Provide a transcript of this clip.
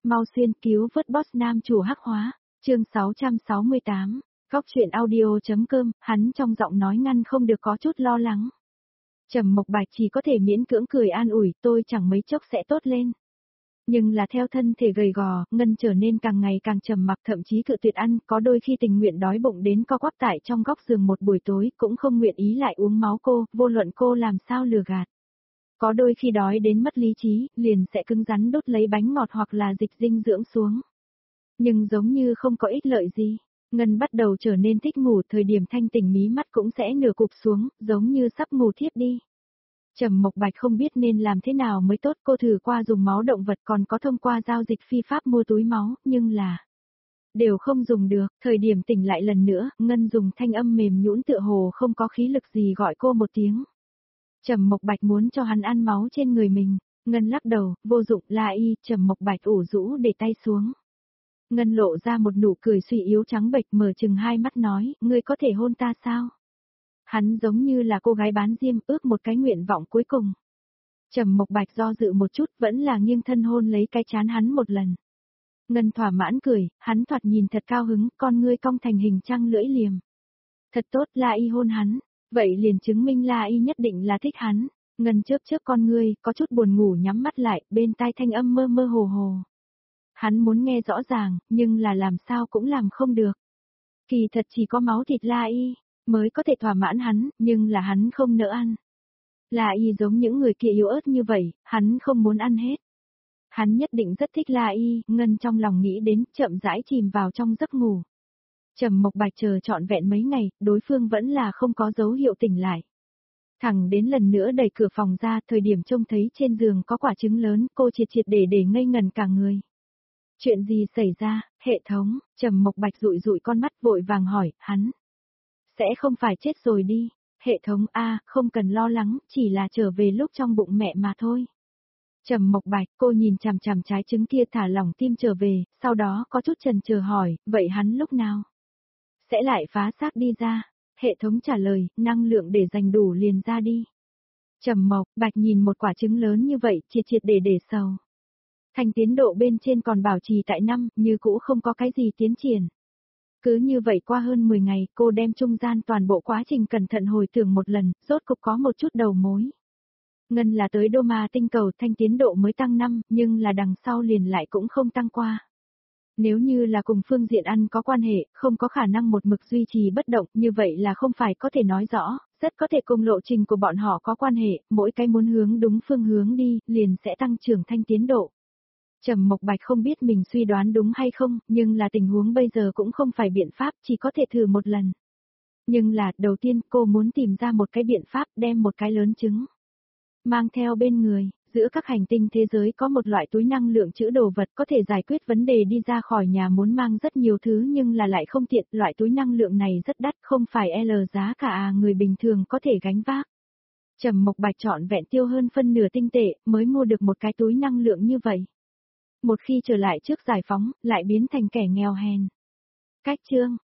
Mau xuyên cứu vớt boss nam chủ hắc hóa, chương 668, góc chuyện audio.com, hắn trong giọng nói ngăn không được có chút lo lắng. Trầm Mộc Bạch chỉ có thể miễn cưỡng cười an ủi, tôi chẳng mấy chốc sẽ tốt lên. Nhưng là theo thân thể gầy gò, Ngân trở nên càng ngày càng trầm mặc, thậm chí cự tuyệt ăn, có đôi khi tình nguyện đói bụng đến co quắp tại trong góc giường một buổi tối, cũng không nguyện ý lại uống máu cô, vô luận cô làm sao lừa gạt. Có đôi khi đói đến mất lý trí, liền sẽ cứng rắn đốt lấy bánh ngọt hoặc là dịch dinh dưỡng xuống. Nhưng giống như không có ích lợi gì, Ngân bắt đầu trở nên thích ngủ, thời điểm thanh tỉnh mí mắt cũng sẽ nửa cụp xuống, giống như sắp ngủ thiếp đi. Trầm Mộc Bạch không biết nên làm thế nào mới tốt, cô thử qua dùng máu động vật còn có thông qua giao dịch phi pháp mua túi máu, nhưng là đều không dùng được. Thời điểm tỉnh lại lần nữa, Ngân dùng thanh âm mềm nhũn tựa hồ không có khí lực gì gọi cô một tiếng. Trầm Mộc Bạch muốn cho hắn ăn máu trên người mình, Ngân lắc đầu, vô dụng, la y. Trầm Mộc Bạch ủ rũ để tay xuống. Ngân lộ ra một nụ cười suy yếu trắng bệch, mở chừng hai mắt nói, ngươi có thể hôn ta sao? Hắn giống như là cô gái bán diêm, ước một cái nguyện vọng cuối cùng. Trầm Mộc Bạch do dự một chút, vẫn là nghiêng thân hôn lấy cái trán hắn một lần. Ngân thỏa mãn cười, hắn thoạt nhìn thật cao hứng, con ngươi cong thành hình trăng lưỡi liềm. Thật tốt, La Y hôn hắn, vậy liền chứng minh La Y nhất định là thích hắn. Ngân chớp chớp con ngươi, có chút buồn ngủ nhắm mắt lại, bên tai thanh âm mơ mơ hồ hồ. Hắn muốn nghe rõ ràng, nhưng là làm sao cũng làm không được. Kỳ thật chỉ có máu thịt La Y mới có thể thỏa mãn hắn, nhưng là hắn không nỡ ăn. La Y giống những người kia yếu ớt như vậy, hắn không muốn ăn hết. Hắn nhất định rất thích La Y, Ngân trong lòng nghĩ đến, chậm rãi chìm vào trong giấc ngủ. Trầm Mộc Bạch chờ trọn vẹn mấy ngày, đối phương vẫn là không có dấu hiệu tỉnh lại. Thẳng đến lần nữa đẩy cửa phòng ra, thời điểm trông thấy trên giường có quả trứng lớn, cô triệt triệt để ngây ngần cả người. Chuyện gì xảy ra, hệ thống? Trầm Mộc Bạch dụi dụi con mắt vội vàng hỏi, hắn sẽ không phải chết rồi đi. Hệ thống A, không cần lo lắng, chỉ là trở về lúc trong bụng mẹ mà thôi. Trầm Mộc Bạch, cô nhìn chằm chằm trái trứng kia thả lỏng tim trở về, sau đó có chút chần chờ hỏi, vậy hắn lúc nào sẽ lại phá xác đi ra? Hệ thống trả lời, năng lượng để dành đủ liền ra đi. Trầm Mộc Bạch nhìn một quả trứng lớn như vậy, triệt triệt để sầu. Thành tiến độ bên trên còn bảo trì tại 5, như cũ không có cái gì tiến triển. Cứ như vậy qua hơn 10 ngày, cô đem trung gian toàn bộ quá trình cẩn thận hồi tưởng một lần, rốt cục có một chút đầu mối. Ngân là tới Đô Ma tinh cầu, thanh tiến độ mới tăng 5, nhưng là đằng sau liền lại cũng không tăng qua. Nếu như là cùng phương diện ăn có quan hệ, không có khả năng một mực duy trì bất động, như vậy là không phải có thể nói rõ, rất có thể cùng lộ trình của bọn họ có quan hệ, mỗi cái muốn hướng đúng phương hướng đi, liền sẽ tăng trưởng thanh tiến độ. Trầm Mộc Bạch không biết mình suy đoán đúng hay không, nhưng là tình huống bây giờ cũng không phải biện pháp, chỉ có thể thử một lần. Nhưng là, đầu tiên cô muốn tìm ra một cái biện pháp, đem một cái lớn trứng mang theo bên người. Giữa các hành tinh thế giới có một loại túi năng lượng trữ đồ vật có thể giải quyết vấn đề đi ra khỏi nhà muốn mang rất nhiều thứ nhưng là lại không tiện, loại túi năng lượng này rất đắt, không phải L giá cả người bình thường có thể gánh vác. Trầm Mộc Bạch trọn vẹn tiêu hơn phân nửa tinh tệ, mới mua được một cái túi năng lượng như vậy. Một khi trở lại trước giải phóng, lại biến thành kẻ nghèo hèn. Cách chương